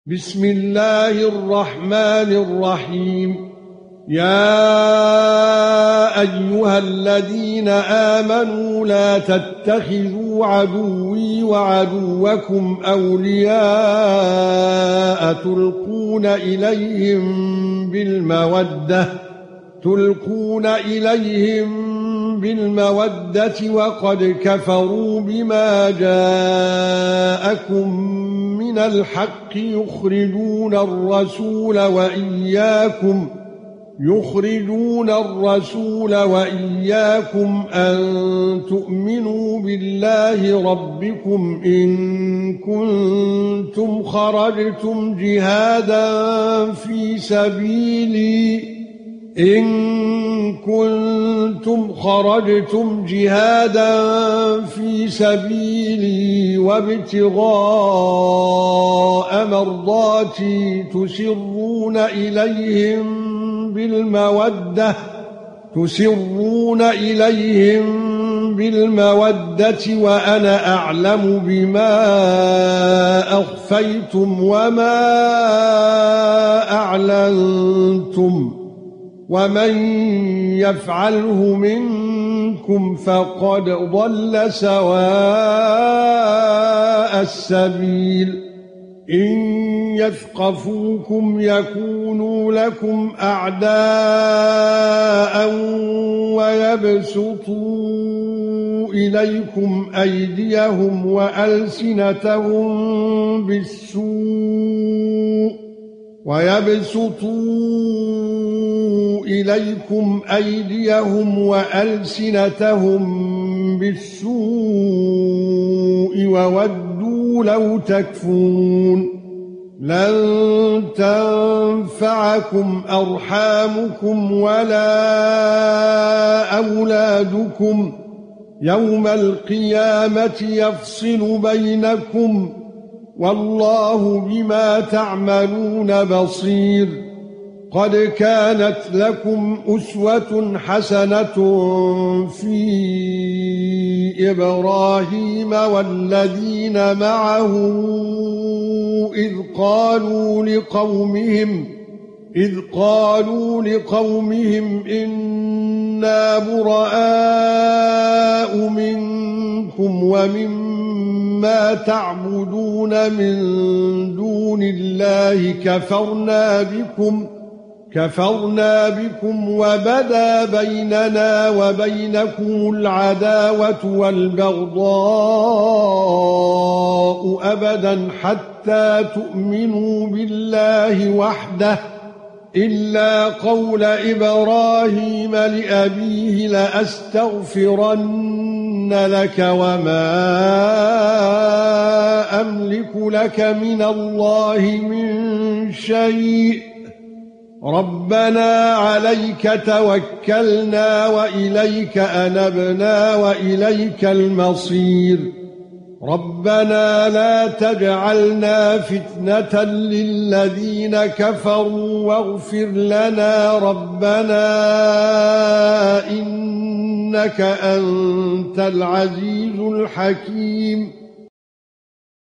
بسم الله الرحمن الرحيم. يا ايها الذين امنوا لا تتخذوا عدوي وعدوكم اولياء تلقون اليهم بالمودة وقد كفروا بما جاءكم من الحق يخرجون الرسول وإياكم أن تؤمنوا بالله ربكم إن كنتم خرجتم جهادا في سبيلي وابتغاء مرضاتي تسرون إليهم بالمودة وأنا أعلم بما أخفيتم وما أعلنتم ومن يفعله منكم فقد ضل سواء السبيل. إن يثقفوكم يكونوا لكم أعداء ويبسطوا إليكم أيديهم وألسنتهم بالسوء وودوا لو تكفرون. لن تنفعكم أرحامكم ولا أولادكم يوم القيامة يفصل بينكم والله بما تعملون بصير. قد كانت لكم أسوة حسنة في إبراهيم والذين معه إذ قالوا لقومهم إنا براء منكم ومما تعبدون من دون الله كفرنا بكم وبدا بيننا وبينكم العداوة والبغضاء أبدا حتى تؤمنوا بالله وحده إلا قول إبراهيم لأبيه لأستغفرن لك وما أملك لك من الله من شيء ربنا عليك توكلنا وإليك أنبنا وإليك المصير. ربنا لا تجعلنا فتنة للذين كفروا واغفر لنا ربنا إنك أنت العزيز الحكيم.